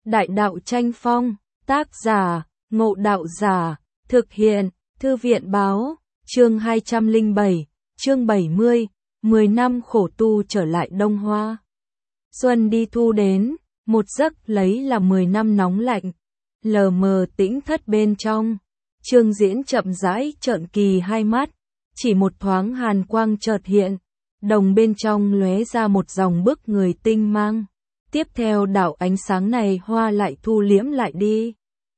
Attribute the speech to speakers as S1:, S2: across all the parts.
S1: Đại đạo tranh phong, tác giả, Ngộ Đạo Giả, thực hiện, Thư viện báo, chương 207, chương 70, 10 năm khổ tu trở lại Đông Hoa. Xuân đi thu đến, một giấc lấy là 10 năm nóng lạnh, lờ mờ tĩnh thất bên trong. Trương Diễn chậm rãi trợn kỳ hai mắt, chỉ một thoáng hàn quang chợt hiện, đồng bên trong lóe ra một dòng bức người tinh mang. Tiếp theo đạo ánh sáng này hoa lại thu liễm lại đi.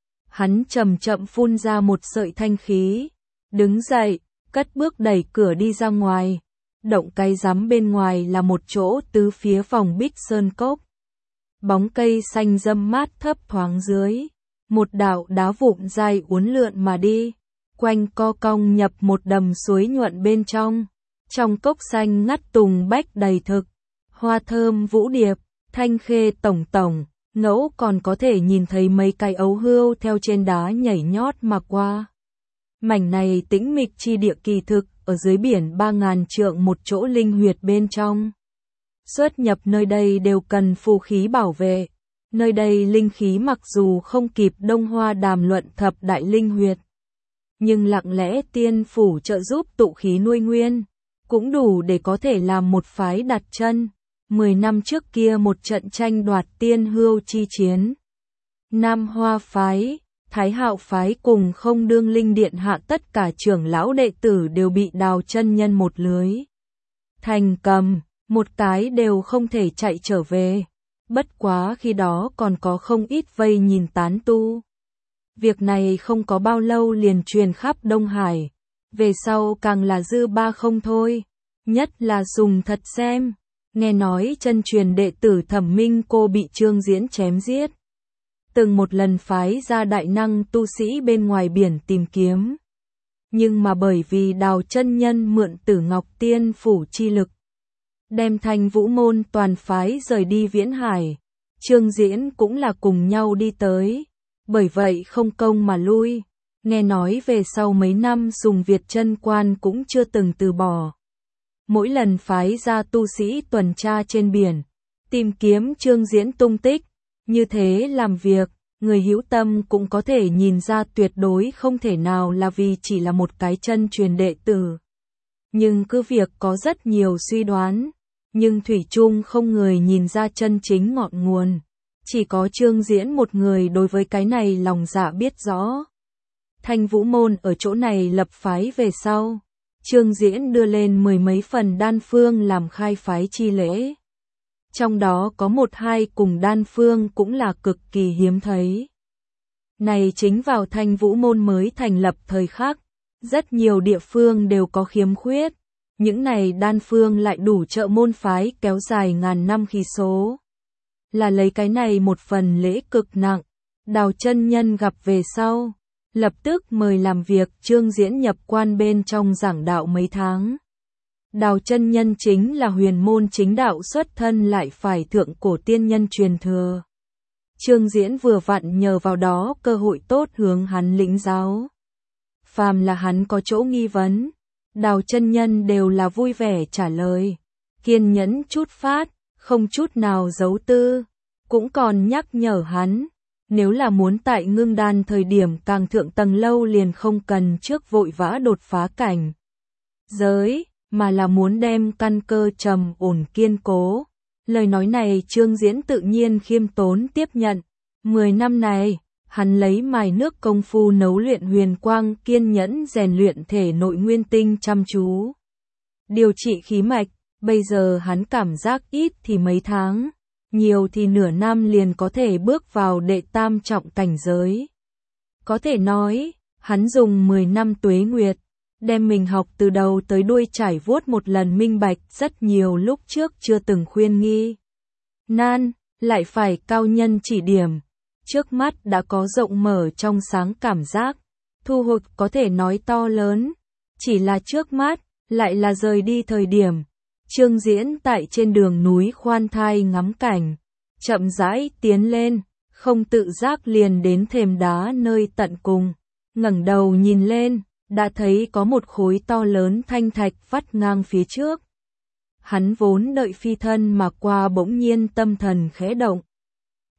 S1: Hắn chậm chậm phun ra một sợi thanh khí, đứng dậy, cất bước đẩy cửa đi ra ngoài. Động cái rắm bên ngoài là một chỗ tứ phía vòng bích sơn cốc. Bóng cây xanh râm mát thấp thoáng dưới, một đạo đá vụn dài uốn lượn mà đi, quanh co cong nhập một đầm suối nhuận bên trong. Trong cốc xanh ngắt tùng bách đầy thực, hoa thơm vũ điệp, thanh khê tổng tổng, ngẫu còn có thể nhìn thấy mấy cái ấu hươu theo trên đá nhảy nhót mà qua. Mảnh này tĩnh mịch chi địa kỳ thực, ở dưới biển 3.000 trượng một chỗ linh huyệt bên trong. Xuất nhập nơi đây đều cần phù khí bảo vệ. Nơi đây linh khí mặc dù không kịp Đông Hoa đàm luận thập đại linh huyệt, nhưng lặng lẽ tiên phủ trợ giúp tụ khí nuôi nguyên, cũng đủ để có thể làm một phái đặt chân. 10 năm trước kia một trận tranh đoạt tiên hưu chi chiến, Nam Hoa phái, Thái Hạo phái cùng Không Đương Linh Điện hạ tất cả trưởng lão đệ tử đều bị Đào chân nhân một lưới thành cầm, một cái đều không thể chạy trở về. Bất quá khi đó còn có không ít vây nhìn tán tu. Việc này không có bao lâu liền truyền khắp Đông Hải, về sau càng là dư ba không thôi, nhất là Sùng Thật xem. Nghe nói chân truyền đệ tử Thẩm Minh Cô bị Trương Diễn chém giết. Từng một lần phái ra đại năng tu sĩ bên ngoài biển tìm kiếm. Nhưng mà bởi vì Đào chân nhân mượn Tử Ngọc Tiên phủ chi lực, đem Thanh Vũ môn toàn phái rời đi Viễn Hải. Trương Diễn cũng là cùng nhau đi tới. Bởi vậy không công mà lui. Nghe nói về sau mấy năm Sùng Việt chân quan cũng chưa từng từ bỏ. Mỗi lần phái ra tu sĩ tuần tra trên biển, tìm kiếm Trương Diễn tung tích, như thế làm việc, người hữu tâm cũng có thể nhìn ra tuyệt đối không thể nào là vì chỉ là một cái chân truyền đệ tử. Nhưng cứ việc có rất nhiều suy đoán, nhưng thủy chung không người nhìn ra chân chính ngọn nguồn. Chỉ có Trương Diễn một người đối với cái này lòng dạ biết rõ. Thanh Vũ môn ở chỗ này lập phái về sau, Trương Diễn đưa lên 10 mấy phần đan phương làm khai phái chi lễ. Trong đó có 1-2 cùng đan phương cũng là cực kỳ hiếm thấy. Này chính vào Thanh Vũ môn mới thành lập thời khắc, rất nhiều địa phương đều có khiếm khuyết. Những này đan phương lại đủ trợ môn phái kéo dài ngàn năm khí số. Là lấy cái này một phần lễ cực nặng, Đào chân nhân gặp về sau, lập tức mời làm việc Trương Diễn nhập quan bên trong giảng đạo mấy tháng. Đào chân nhân chính là huyền môn chính đạo xuất thân lại phải thượng cổ tiên nhân truyền thừa. Trương Diễn vừa vặn nhờ vào đó cơ hội tốt hướng hắn lĩnh giáo. Phàm là hắn có chỗ nghi vấn, Đào chân nhân đều là vui vẻ trả lời, kiên nhẫn chút phát, không chút nào giấu tư, cũng còn nhắc nhở hắn. Nếu là muốn tại ngưng đan thời điểm càng thượng tầng lâu liền không cần trước vội vã đột phá cảnh giới, mà là muốn đem căn cơ trầm ổn kiên cố. Lời nói này Trương Diễn tự nhiên khiêm tốn tiếp nhận. 10 năm này, hắn lấy mài nước công phu nấu luyện huyền quang kiên nhẫn rèn luyện thể nội nguyên tinh chăm chú. Điều trị khí mạch, bây giờ hắn cảm giác ít thì mấy tháng, nhiều thì nửa năm liền có thể bước vào đệ tam trọng cảnh giới. Có thể nói, hắn dùng 10 năm tuế nguyệt, đem mình học từ đầu tới đuôi trải vuốt một lần minh bạch rất nhiều lúc trước chưa từng khuyên nghi nan, lại phải cao nhân chỉ điểm. Trước mắt đã có rộng mở trong sáng cảm giác, thu hoạch có thể nói to lớn, chỉ là trước mắt, lại là rời đi thời điểm. Trương Diễn tại trên đường núi khoan thai ngắm cảnh, chậm rãi tiến lên, không tự giác liền đến thềm đá nơi tận cùng, ngẩng đầu nhìn lên, đã thấy có một khối to lớn thanh thạch vắt ngang phía trước. Hắn vốn đợi phi thân mà qua bỗng nhiên tâm thần khẽ động.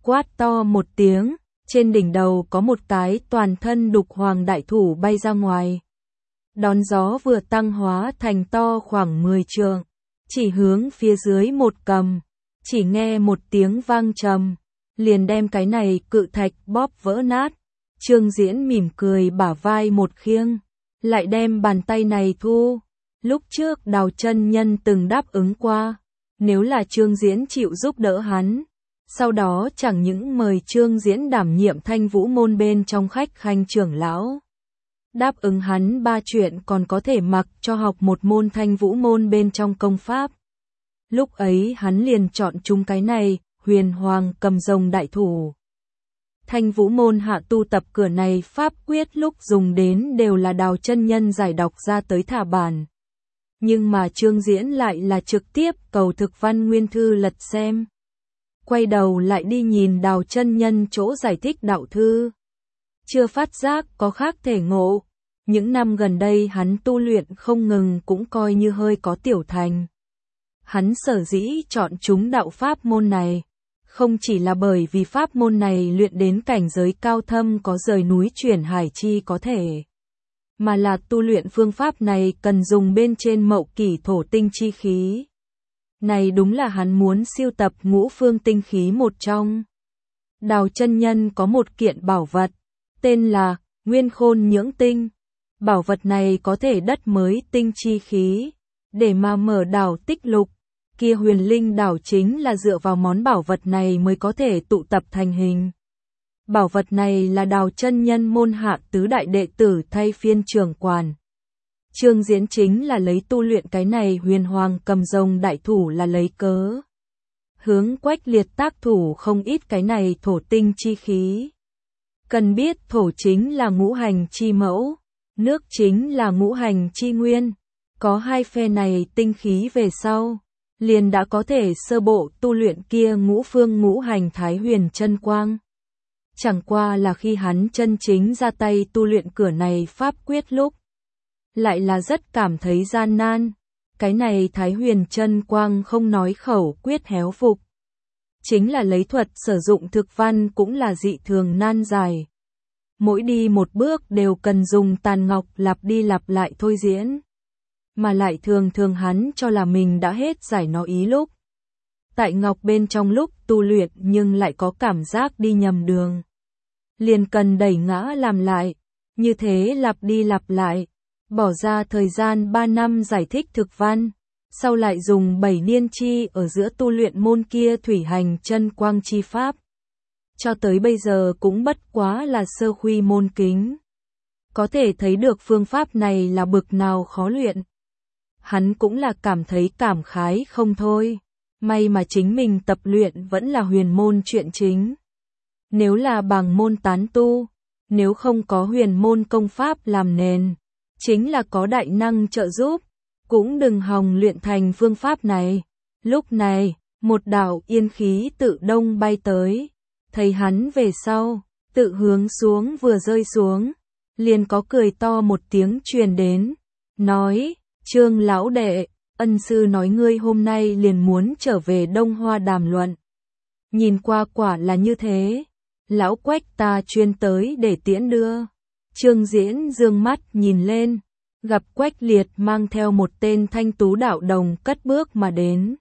S1: quát to một tiếng, trên đỉnh đầu có một cái toàn thân đục hoàng đại thủ bay ra ngoài. Đón gió vừa tăng hóa thành to khoảng 10 trượng, chỉ hướng phía dưới một cầm, chỉ nghe một tiếng vang trầm, liền đem cái này cự thạch bóp vỡ nát. Trương Diễn mỉm cười bả vai một khiêng, lại đem bàn tay này thu. Lúc trước Đào chân nhân từng đáp ứng qua, nếu là Trương Diễn chịu giúp đỡ hắn, sau đó chẳng những mời Trương Diễn đảm nhiệm Thanh Vũ môn bên trong khách khanh trưởng lão. Đáp ứng hắn 3 chuyện còn có thể mặc cho học một môn Thanh Vũ môn bên trong công pháp. Lúc ấy hắn liền chọn chúng cái này, Huyền Hoàng cầm rồng đại thủ. Thanh Vũ môn hạ tu tập cửa này pháp quyết lúc dùng đến đều là Đào chân nhân giải đọc ra tới thả bản. Nhưng mà Trương Diễn lại là trực tiếp cầu thực văn nguyên thư lật xem. Quay đầu lại đi nhìn Đào chân nhân chỗ giải thích đạo thư. Chưa phát giác có khác thể ngộ. Những năm gần đây hắn tu luyện không ngừng cũng coi như hơi có tiểu thành. Hắn sở dĩ chọn chúng đạo pháp môn này, không chỉ là bởi vì pháp môn này luyện đến cảnh giới cao thâm có rời núi chuyển hải chi có thể, mà là tu luyện phương pháp này cần dùng bên trên mậu kỷ thổ tinh chi khí. Này đúng là hắn muốn siêu tập ngũ phương tinh khí một trong. Đào chân nhân có một kiện bảo vật, tên là Nguyên Khôn Nhưỡng Tinh. Bảo vật này có thể đất mới tinh chi khí, để mà mở đảo tích lục. Kia huyền linh đảo chính là dựa vào món bảo vật này mới có thể tụ tập thành hình. Bảo vật này là Đào chân nhân môn hạ tứ đại đệ tử thay phiên trưởng quản. Trương Diễn chính là lấy tu luyện cái này Huyền Hoàng cầm rồng đại thủ là lấy cớ. Hướng Quách Liệt tác thủ không ít cái này thổ tinh chi khí. Cần biết thổ chính là ngũ hành chi mẫu, nước chính là ngũ hành chi nguyên. Có hai phe này tinh khí về sau, liền đã có thể sơ bộ tu luyện kia ngũ phương ngũ hành thái huyền chân quang. Chẳng qua là khi hắn chân chính ra tay tu luyện cửa này pháp quyết lúc, lại là rất cảm thấy gian nan. Cái này thái huyền chân quang không nói khẩu quyết héo phục, chính là lấy thuật sử dụng thực văn cũng là dị thường nan giải. Mỗi đi một bước đều cần dùng tàn ngọc lặp đi lặp lại thôi diễn. Mà lại thường thường hắn cho là mình đã hết giải nó ý lúc. Tại ngọc bên trong lúc tu luyện nhưng lại có cảm giác đi nhầm đường. Liền cần đẩy ngã làm lại, như thế lặp đi lặp lại, bỏ ra thời gian 3 năm giải thích thực văn, sau lại dùng 7 niên chi ở giữa tu luyện môn kia thủy hành chân quang chi pháp. Cho tới bây giờ cũng bất quá là sơ khuy môn kính. Có thể thấy được phương pháp này là bực nào khó luyện. Hắn cũng là cảm thấy cảm khái không thôi. May mà chính mình tập luyện vẫn là huyền môn chuyện chính. Nếu là bằng môn tán tu, nếu không có huyền môn công pháp làm nền, chính là có đại năng trợ giúp, cũng đừng hòng luyện thành phương pháp này. Lúc này, một đạo yên khí tự đông bay tới, thấy hắn về sau, tự hướng xuống vừa rơi xuống, liền có cười to một tiếng truyền đến, nói, Trương lão đệ, ân sư nói ngươi hôm nay liền muốn trở về Đông Hoa đàm luận. Nhìn qua quả là như thế, lão Quách ta chuyên tới để tiễn đưa. Trương Diễn dương mắt nhìn lên, gặp Quách Liệt mang theo một tên thanh tú đạo đồng cất bước mà đến.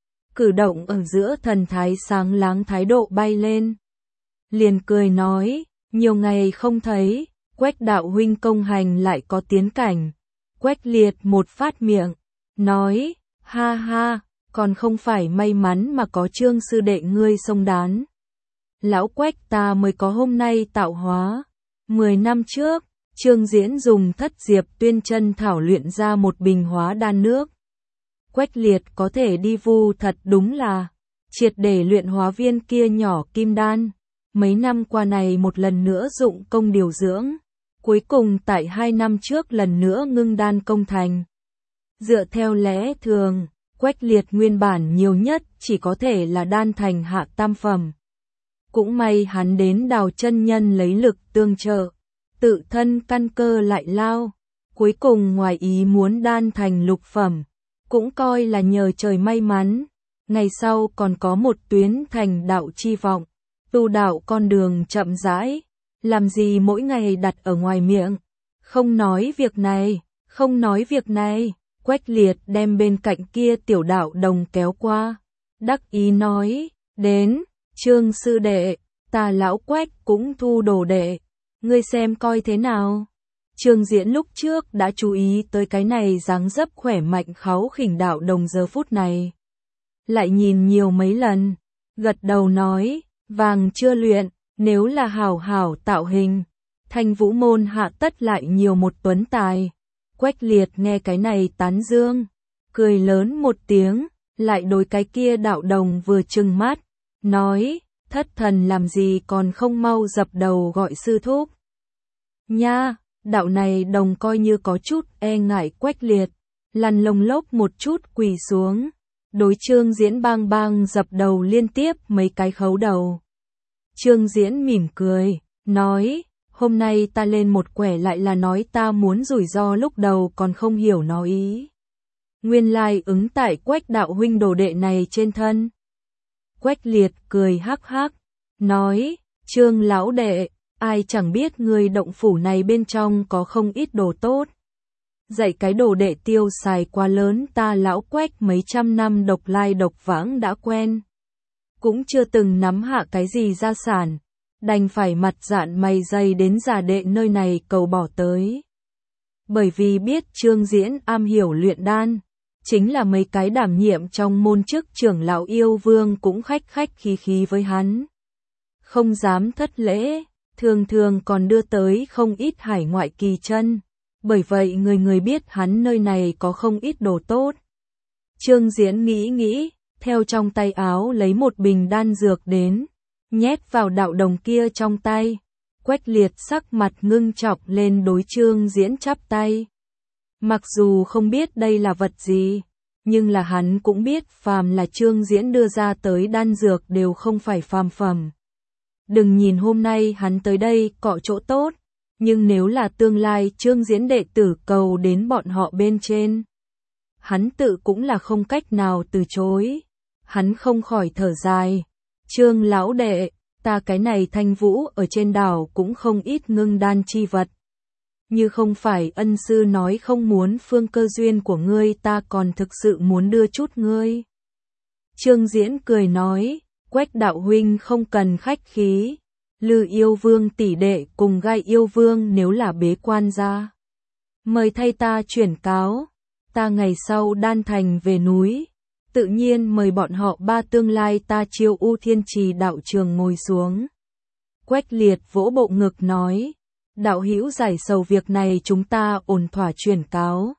S1: Cử động ở giữa thần thái sáng láng thái độ bay lên. Liền cười nói, nhiều ngày không thấy, Quách đạo huynh công hành lại có tiến cảnh. Quách Liệt một phát miệng, nói, ha ha, còn không phải may mắn mà có Trương sư đệ ngươi xông đán. Lão Quách ta mới có hôm nay tạo hóa. 10 năm trước, Trương Diễn dùng thất diệp tuyên chân thảo luyện ra một bình hóa đan nước. Quách Liệt có thể đi vu thật đúng là triệt để luyện hóa viên kia nhỏ kim đan. Mấy năm qua này một lần nữa dụng công điều dưỡng, cuối cùng tại 2 năm trước lần nữa ngưng đan công thành. Dựa theo lẽ thường, Quách Liệt nguyên bản nhiều nhất chỉ có thể là đan thành hạ tam phẩm. Cũng may hắn đến Đào chân nhân lấy lực tương trợ, tự thân căn cơ lại lao, cuối cùng ngoài ý muốn đan thành lục phẩm, cũng coi là nhờ trời may mắn, ngày sau còn có một tuyến thành đạo chi vọng. tu đạo con đường chậm rãi, làm gì mỗi ngày đặt ở ngoài miệng, không nói việc này, không nói việc này. Quách Liệt đem bên cạnh kia tiểu đạo đồng kéo qua, đắc ý nói, đến, Trương sư đệ, ta lão Quách cũng thu đồ đệ, ngươi xem coi thế nào. Trương Diễn lúc trước đã chú ý tới cái này dáng dấp khỏe mạnh kháu khỉnh đạo đồng giờ phút này. Lại nhìn nhiều mấy lần, gật đầu nói, vàng chưa luyện, nếu là hảo hảo tạo hình, Thanh Vũ môn hạ tất lại nhiều một tuấn tài. Quách Liệt nghe cái này tán dương, cười lớn một tiếng, lại đối cái kia đạo đồng vừa trừng mắt, nói, thất thần làm gì còn không mau dập đầu gọi sư thúc. Nha, đạo này đồng coi như có chút e ngại Quách Liệt, lăn lông lốc một chút quỳ xuống, đối Trương Diễn bang bang dập đầu liên tiếp mấy cái khấu đầu. Trương Diễn mỉm cười, nói, hôm nay ta lên một quẻ lại là nói ta muốn rủi ro lúc đầu còn không hiểu nó ý. Nguyên lai ứng tại Quách đạo huynh đồ đệ này trên thân. Quách Liệt cười hắc hắc, nói, Trương lão đệ, ai chẳng biết người động phủ này bên trong có không ít đồ tốt. Dạy cái đồ đệ tiêu xài quá lớn ta lão Quách mấy trăm năm độc lai độc vãng đã quen. Cũng chưa từng nắm hạ cái gì gia sản, đành phải mặt dạn mày dày đến già đệ nơi này cầu bỏ tới. Bởi vì biết Trương Diễn am hiểu luyện đan, chính là mấy cái đảm nhiệm trong môn chức trưởng lão yêu vương cũng khách khách khí khí với hắn. Không dám thất lễ, thường thường còn đưa tới không ít hải ngoại kỳ chân, bởi vậy người người biết hắn nơi này có không ít đồ tốt. Trương Diễn nghĩ, theo trong tay áo lấy một bình đan dược đến, nhét vào đạo đồng kia trong tay. Quách Liệt sắc mặt ngưng trọng lên đối Trương Diễn chắp tay. Mặc dù không biết đây là vật gì, nhưng là hắn cũng biết phàm là Trương Diễn đưa ra tới đan dược đều không phải phàm phẩm. Đừng nhìn hôm nay hắn tới đây cọ chỗ tốt, nhưng nếu là tương lai Trương Diễn đệ tử cầu đến bọn họ bên trên, hắn tự cũng là không cách nào từ chối. Hắn không khỏi thở dài, Trương lão đệ, ta cái này Thanh Vũ ở trên đảo cũng không ít ngưng đan chi vật. Như không phải ân sư nói không muốn phương cơ duyên của ngươi ta còn thực sự muốn đưa chút ngươi. Trương Diễn cười nói, Quách đạo huynh không cần khách khí, Lư yêu vương tỷ đệ cùng Gai yêu vương nếu là bế quan ra, mời thay ta chuyển cáo, ta ngày sau đan thành về núi, tự nhiên mời bọn họ ba tương lai ta chiêu U Thiên Trì đạo trường ngồi xuống. Quách Liệt vỗ bộ ngực nói, đạo hữu giải sầu việc này chúng ta ổn thỏa chuyển cáo.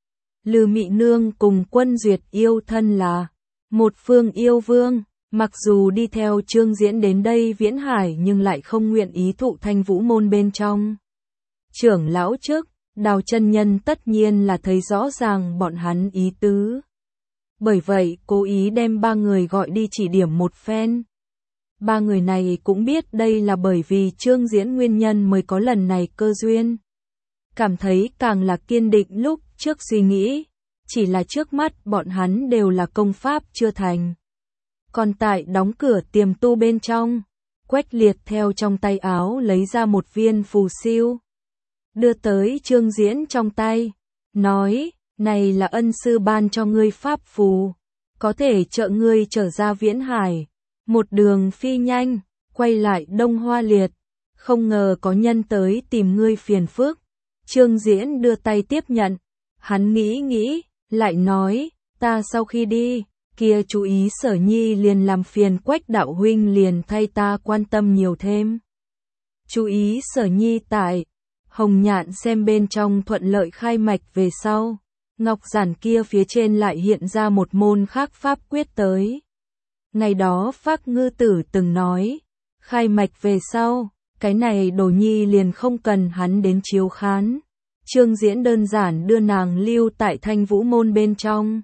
S1: Lư Mị Nương cùng Quân Duyệt yêu thân là một phương yêu vương, mặc dù đi theo Trương Diễn đến đây Viễn Hải nhưng lại không nguyện ý thụ Thanh Vũ môn bên trong. Trưởng lão trước, Đào chân nhân tất nhiên là thấy rõ ràng bọn hắn ý tứ. Bởi vậy cố ý đem ba người gọi đi chỉ điểm một phen. Ba người này cũng biết đây là bởi vì Trương Diễn nguyên nhân mới có lần này cơ duyên. Cảm thấy càng là kiên định lúc trước suy nghĩ, chỉ là trước mắt bọn hắn đều là công pháp chưa thành. Còn tại đóng cửa tiềm tu bên trong, Quách Liệt theo trong tay áo lấy ra một viên phù siêu, đưa tới Trương Diễn trong tay, nói, này là ân sư ban cho ngươi pháp phù, có thể trợ ngươi trở ra Viễn Hải, một đường phi nhanh, quay lại Đông Hoa Liệt, không ngờ có nhân tới tìm ngươi phiền phức. Trương Diễn đưa tay tiếp nhận, hắn nghĩ, lại nói, ta sau khi đi, kia chú ý Sở Nhi liền làm phiền Quách đạo huynh liền thay ta quan tâm nhiều thêm. Chú ý Sở Nhi tại Hồng Nhạn xem bên trong thuận lợi khai mạch về sau, ngọc giản kia phía trên lại hiện ra một môn khác pháp quyết tới. Ngày đó Phác Ngư Tử từng nói, khai mạch về sau, cái này Đồ Nhi liền không cần hắn đến chiếu khán. Trương Diễn đơn giản đưa nàng lưu tại Thanh Vũ môn bên trong.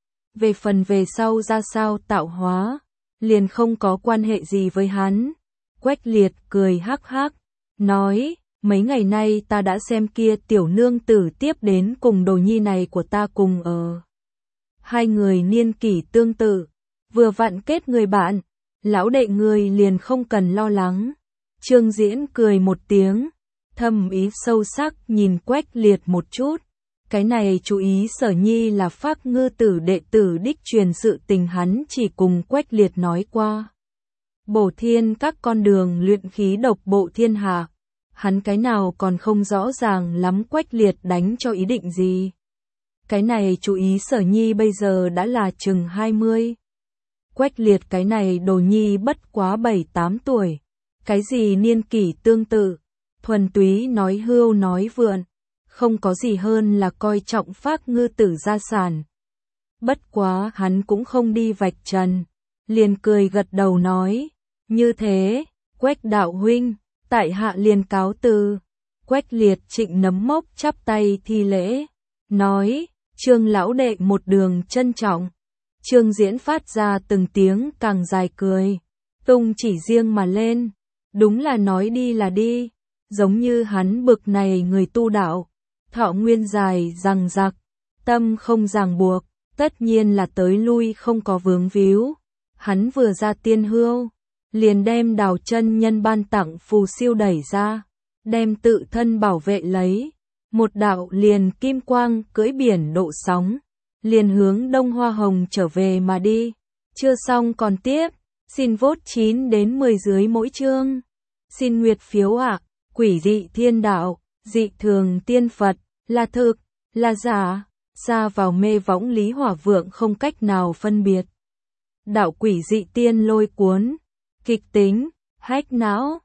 S1: Về phần về sau ra sao tạo hóa, liền không có quan hệ gì với hắn. Quách Liệt cười hắc hắc, nói, mấy ngày nay ta đã xem kia tiểu nương tử tiếp đến cùng Đồ Nhi này của ta cùng ở. Hai người niên kỷ tương tự, vừa vặn kết người bạn, Lão đệ ngươi liền không cần lo lắng. Trương Diễn cười một tiếng, thầm ý sâu sắc nhìn Quách Liệt một chút. Cái này chú ý Sở Nhi là Phác Ngư Tử đệ tử đích truyền, sự tình hắn chỉ cùng Quách Liệt nói qua. Bổ thiên các con đường luyện khí độc bộ thiên hạ, hắn cái nào còn không rõ ràng lắm Quách Liệt đánh cho ý định gì. Cái này chú ý Sở Nhi bây giờ đã là chừng 20. Quách Liệt cái này đồ nhi bất quá 7-8 tuổi. Cái gì niên kỷ tương tự, thuần túy nói hưu nói vượn, không có gì hơn là coi trọng Phác Ngư Tử gia sản. Bất quá hắn cũng không đi vạch trần, liền cười gật đầu nói, như thế, Quách đạo huynh, tại hạ liền cáo từ. Quách Liệt trịnh nấm mốc chắp tay thi lễ, nói, Trương lão đệ một đường trân trọng. Trương Diễn phát ra từng tiếng càng dài cười, tung chỉ riêng mà lên, đúng là nói đi là đi, giống như hắn bực này người tu đạo, thọ nguyên dài rằng rạc, tâm không ràng buộc, tất nhiên là tới lui không có vướng víu. Hắn vừa ra tiên hưu, liền đem Đào chân nhân ban tặng phù siêu đẩy ra, đem tự thân bảo vệ lấy, một đạo liền kim quang cưỡi biển độ sóng, liền hướng Đông Hoa Hồng trở về mà đi. Chưa xong còn tiếp, xin vote 9 đến 10 dưới mỗi chương. Xin nguyệt phiếu ạ. Quỷ dị thiên đạo, dị thường tiên Phật, là thực, là giả, xa vào mê võng Lý Hỏa Vượng không cách nào phân biệt. Đạo quỷ dị tiên lôi cuốn, kịch tính, hách não.